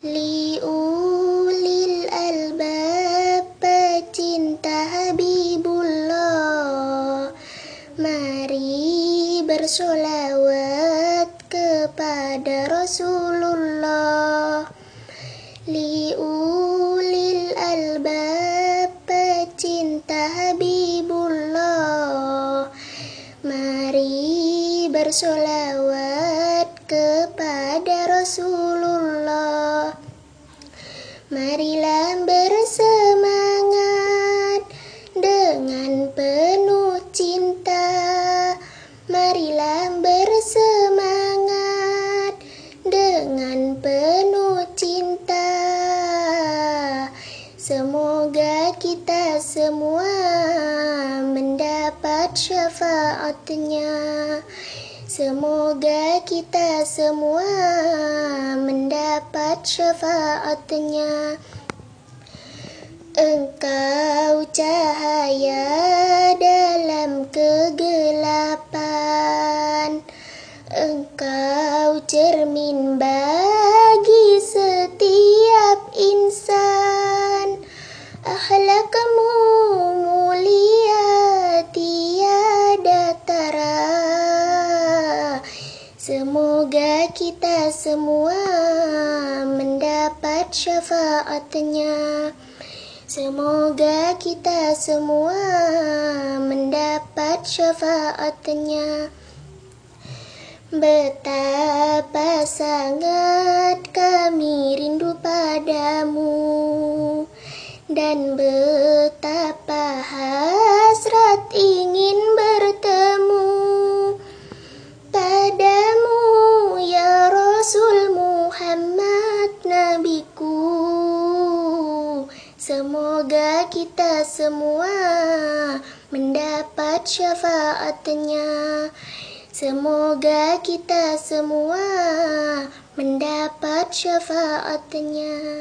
Liulil albab, pecinta Habibullah, mari bersolawat kepada Rasulullah. Liulil albab, pecinta Habibullah, mari bersolawat kepada Rasulullah. Marilah bersemangat dengan penuh cinta. Marilah bersemangat dengan penuh cinta. Semoga kita semua mendapat syafaatnya. Semoga kita semua mendapat syafaatnya. Engkau cahaya dalam kegelapan, engkau cermin bagi setiap insan. Akhlakmu mulia tiada tara. Semoga kita semua mendapat syafaatnya. Semoga kita semua mendapat syafaatnya. Betapa sangat kami rindu padamu, dan betapa hasrat ingin bertemu padamu ya Rasul Muhammad Nabiku. Semoga kita semua mendapat syafaatnya. Semoga kita semua mendapat syafaatnya.